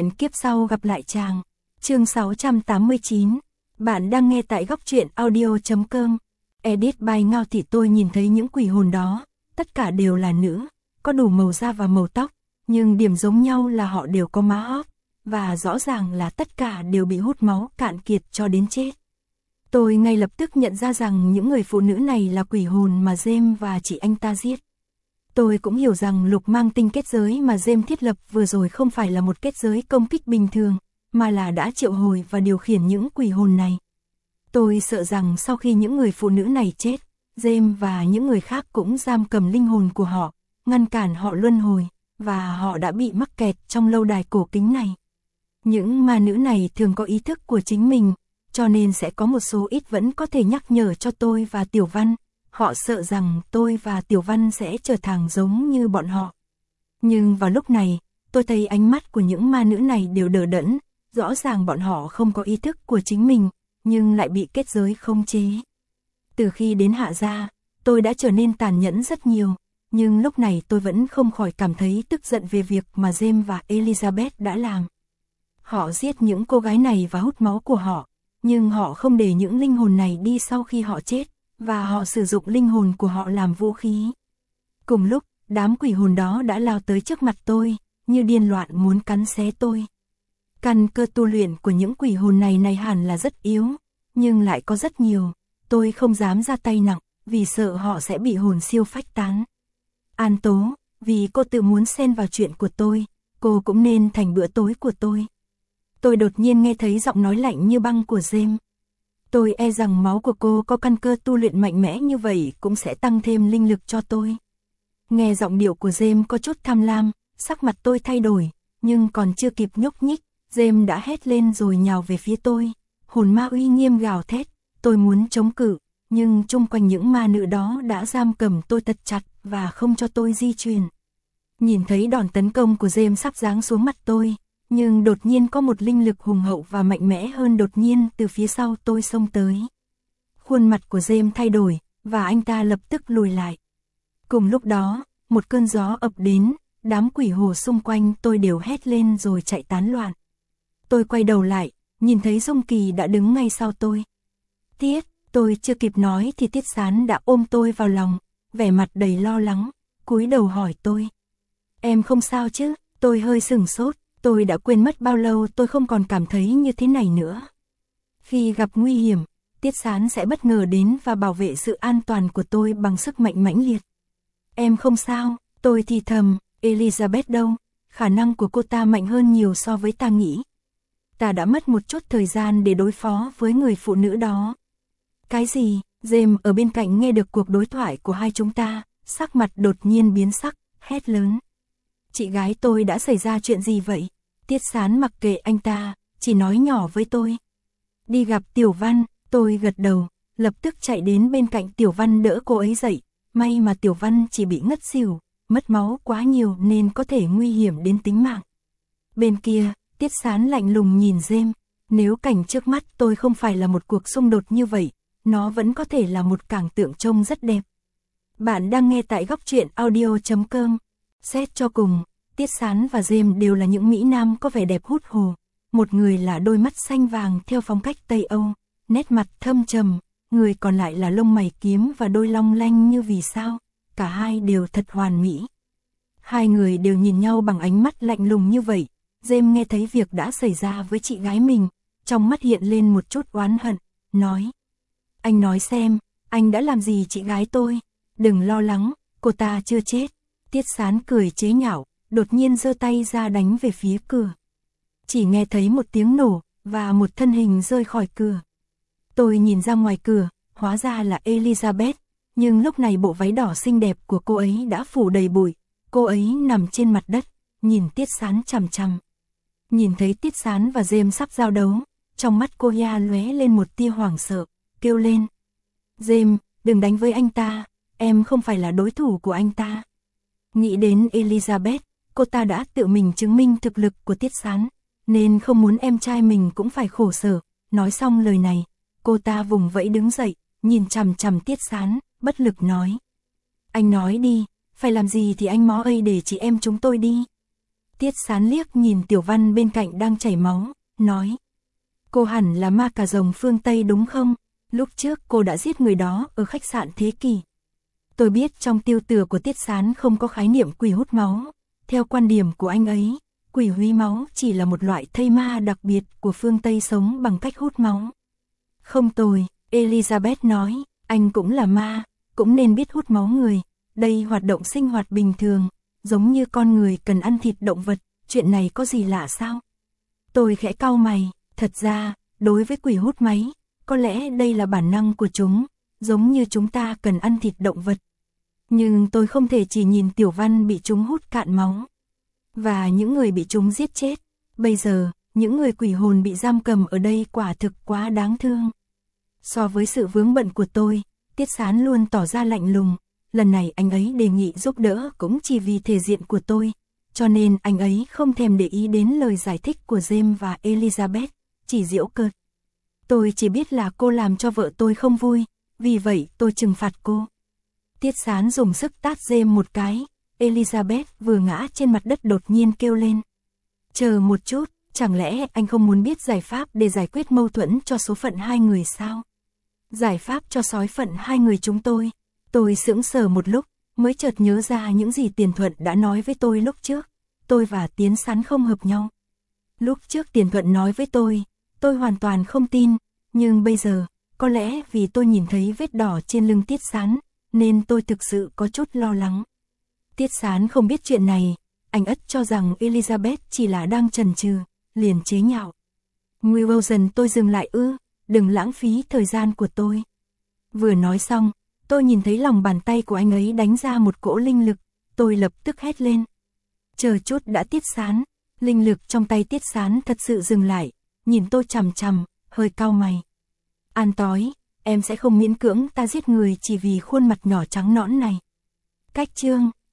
Hẹn kiếp sau gặp lại chàng. Chương 689. Bạn đang nghe tại góc truyện audio.com. Edit by Ngao Thị. Tôi nhìn thấy những quỷ hồn đó, tất cả đều là nữ, có đủ màu da và màu tóc, nhưng điểm giống nhau là họ đều có má hóp, và rõ ràng là tất cả đều bị hút máu cạn kiệt cho đến chết. Tôi ngay lập tức nhận ra rằng những người phụ nữ này là quỷ hồn mà James và chị anh ta giết. Tôi cũng hiểu rằng lục mang tinh kết giới mà James thiết lập vừa rồi không phải là một kết giới công kích bình thường, mà là đã triệu hồi và điều khiển những quỷ hồn này. Tôi sợ rằng sau khi những người phụ nữ này chết, James và những người khác cũng giam cầm linh hồn của họ, ngăn cản họ luân hồi, và họ đã bị mắc kẹt trong lâu đài cổ kính này. Những ma nữ này thường có ý thức của chính mình, cho nên sẽ có một số ít vẫn có thể nhắc nhở cho tôi và Tiểu Văn. Họ sợ rằng tôi và Tiểu Văn sẽ trở thành giống như bọn họ. Nhưng vào lúc này, tôi thấy ánh mắt của những ma nữ này đều đờ đẫn, rõ ràng bọn họ không có ý thức của chính mình, nhưng lại bị kết giới khống chế. Từ khi đến Hạ Gia, tôi đã trở nên tàn nhẫn rất nhiều, nhưng lúc này tôi vẫn không khỏi cảm thấy tức giận về việc mà James và Elizabeth đã làm. Họ giết những cô gái này và hút máu của họ, nhưng họ không để những linh hồn này đi sau khi họ chết, và họ sử dụng linh hồn của họ làm vũ khí. Cùng lúc, đám quỷ hồn đó đã lao tới trước mặt tôi, như điên loạn muốn cắn xé tôi. Căn cơ tu luyện của những quỷ hồn này hẳn là rất yếu, nhưng lại có rất nhiều. Tôi không dám ra tay nặng, vì sợ họ sẽ bị hồn siêu phách tán. An Tố, vì cô tự muốn xen vào chuyện của tôi, cô cũng nên thành bữa tối của tôi. Tôi đột nhiên nghe thấy giọng nói lạnh như băng của James. Tôi e rằng máu của cô có căn cơ tu luyện mạnh mẽ như vậy cũng sẽ tăng thêm linh lực cho tôi. Nghe giọng điệu của James có chút tham lam, sắc mặt tôi thay đổi, nhưng còn chưa kịp nhúc nhích, James đã hét lên rồi nhào về phía tôi. Hồn ma uy nghiêm gào thét, tôi muốn chống cự, nhưng chung quanh những ma nữ đó đã giam cầm tôi thật chặt và không cho tôi di chuyển. Nhìn thấy đòn tấn công của James sắp giáng xuống mặt tôi, nhưng đột nhiên có một linh lực hùng hậu và mạnh mẽ hơn đột nhiên từ phía sau tôi xông tới. Khuôn mặt của James thay đổi, và anh ta lập tức lùi lại. Cùng lúc đó, một cơn gió ập đến, đám quỷ hồ xung quanh tôi đều hét lên rồi chạy tán loạn. Tôi quay đầu lại, nhìn thấy Dung Kỳ đã đứng ngay sau tôi. Tiết, tôi chưa kịp nói thì Tiết Sán đã ôm tôi vào lòng, vẻ mặt đầy lo lắng, cúi đầu hỏi tôi. Em không sao chứ? Tôi hơi sửng sốt. Tôi đã quên mất bao lâu tôi không còn cảm thấy như thế này nữa. Khi gặp nguy hiểm, Tiết Sán sẽ bất ngờ đến và bảo vệ sự an toàn của tôi bằng sức mạnh mãnh liệt. Em không sao, tôi thì thầm. Elizabeth đâu? Khả năng của cô ta mạnh hơn nhiều so với ta nghĩ. Ta đã mất một chút thời gian để đối phó với người phụ nữ đó. Cái gì? James ở bên cạnh nghe được cuộc đối thoại của hai chúng ta, sắc mặt đột nhiên biến sắc, hét lớn. Chị gái tôi đã xảy ra chuyện gì vậy? Tiết Sán mặc kệ anh ta, chỉ nói nhỏ với tôi. Đi gặp Tiểu Văn. Tôi gật đầu, lập tức chạy đến bên cạnh Tiểu Văn đỡ cô ấy dậy. May mà Tiểu Văn chỉ bị ngất xỉu, mất máu quá nhiều nên có thể nguy hiểm đến tính mạng. Bên kia, Tiết Sán lạnh lùng nhìn James. Nếu cảnh trước mắt tôi không phải là một cuộc xung đột như vậy, nó vẫn có thể là một cảnh tượng trông rất đẹp. Bạn đang nghe tại góc truyện audio.com. Xét cho cùng, Tiết Sán và James đều là những mỹ nam có vẻ đẹp hút hồ. Một người là đôi mắt xanh vàng theo phong cách Tây Âu, nét mặt thâm trầm, người còn lại là lông mày kiếm và đôi long lanh như vì sao. Cả hai đều thật hoàn mỹ. Hai người đều nhìn nhau bằng ánh mắt lạnh lùng như vậy. James nghe thấy việc đã xảy ra với chị gái mình, trong mắt hiện lên một chút oán hận, nói. Anh nói xem, anh đã làm gì chị gái tôi? Đừng lo lắng, cô ta chưa chết. Tiết Sán cười chế nhạo, đột nhiên giơ tay ra đánh về phía cửa. Chỉ nghe thấy một tiếng nổ, và một thân hình rơi khỏi cửa. Tôi nhìn ra ngoài cửa, hóa ra là Elizabeth, nhưng lúc này bộ váy đỏ xinh đẹp của cô ấy đã phủ đầy bụi. Cô ấy nằm trên mặt đất, nhìn Tiết Sán chằm chằm. Nhìn thấy Tiết Sán và James sắp giao đấu, trong mắt cô ya lóe lên một tia hoảng sợ, kêu lên. James, đừng đánh với anh ta, em không phải là đối thủ của anh ta. Nghĩ đến Elizabeth, cô ta đã tự mình chứng minh thực lực của Tiết Sán, nên không muốn em trai mình cũng phải khổ sở. Nói xong lời này, cô ta vùng vẫy đứng dậy, nhìn chằm chằm Tiết Sán, bất lực nói. Anh nói đi, phải làm gì thì anh mó ây để chị em chúng tôi đi. Tiết Sán liếc nhìn Tiểu Văn bên cạnh đang chảy máu, nói. Cô hẳn là ma cà rồng phương Tây đúng không? Lúc trước cô đã giết người đó ở khách sạn Thế Kỷ. Tôi biết trong tiêu tử của Tiết Sán không có khái niệm quỷ hút máu. Theo quan điểm của anh ấy, quỷ húy máu chỉ là một loại thây ma đặc biệt của phương Tây sống bằng cách hút máu. Không tồi, Elizabeth nói, anh cũng là ma, cũng nên biết hút máu người. Đây hoạt động sinh hoạt bình thường, giống như con người cần ăn thịt động vật, chuyện này có gì lạ sao? Tôi khẽ cau mày, thật ra, đối với quỷ hút máy, có lẽ đây là bản năng của chúng, giống như chúng ta cần ăn thịt động vật. Nhưng tôi không thể chỉ nhìn Tiểu Văn bị chúng hút cạn máu. Và những người bị chúng giết chết. Bây giờ, những người quỷ hồn bị giam cầm ở đây quả thực quá đáng thương. So với sự vướng bận của tôi, Tiết Sán luôn tỏ ra lạnh lùng. Lần này anh ấy đề nghị giúp đỡ cũng chỉ vì thể diện của tôi. Cho nên anh ấy không thèm để ý đến lời giải thích của James và Elizabeth, chỉ giễu cợt. Tôi chỉ biết là cô làm cho vợ tôi không vui, vì vậy tôi trừng phạt cô. Tiết Sán dùng sức tát James một cái, Elizabeth vừa ngã trên mặt đất đột nhiên kêu lên. Chờ một chút, chẳng lẽ anh không muốn biết giải pháp để giải quyết mâu thuẫn cho số phận hai người sao? Giải pháp cho số phận hai người chúng tôi sững sờ một lúc, mới chợt nhớ ra những gì Tiền Thuận đã nói với tôi lúc trước. Tôi và Tiến Sán không hợp nhau. Lúc trước Tiền Thuận nói với tôi hoàn toàn không tin, nhưng bây giờ, có lẽ vì tôi nhìn thấy vết đỏ trên lưng Tiết Sán, nên tôi thực sự có chút lo lắng. Tiết Sán không biết chuyện này, anh ất cho rằng Elizabeth chỉ là đang chần chừ, liền chế nhạo. Wilson, tôi dừng lại đừng lãng phí thời gian của tôi. Vừa nói xong, tôi nhìn thấy lòng bàn tay của anh ấy đánh ra một cỗ linh lực, tôi lập tức hét lên. Chờ chút đã Tiết Sán, linh lực trong tay Tiết Sán thật sự dừng lại, nhìn tôi chằm chằm, hơi cau mày. An tối, em sẽ không miễn cưỡng ta giết người chỉ vì khuôn mặt nhỏ trắng nõn này. Cách chương